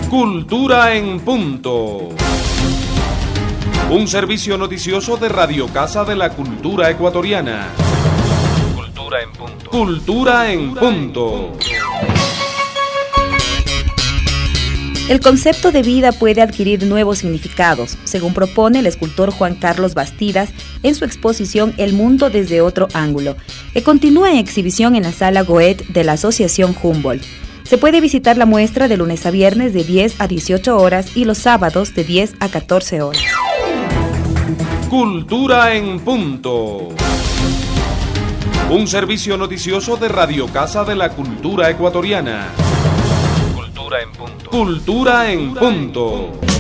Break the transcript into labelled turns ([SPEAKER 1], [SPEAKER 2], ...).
[SPEAKER 1] Cultura en Punto. Un servicio noticioso de Radio Casa de la Cultura Ecuatoriana.
[SPEAKER 2] Cultura en Punto.
[SPEAKER 1] Cultura en Punto.
[SPEAKER 3] El concepto de vida puede adquirir nuevos significados, según propone el escultor Juan Carlos Bastidas en su exposición El Mundo desde otro ángulo, que continúa en exhibición en la Sala Goethe de la Asociación Humboldt. Se puede visitar la muestra de lunes a viernes de 10 a 18 horas y los sábados de 10 a 14 horas.
[SPEAKER 1] Cultura en Punto. Un servicio noticioso de Radio Casa de la Cultura Ecuatoriana.
[SPEAKER 2] Cultura en Punto.
[SPEAKER 1] Cultura en Punto.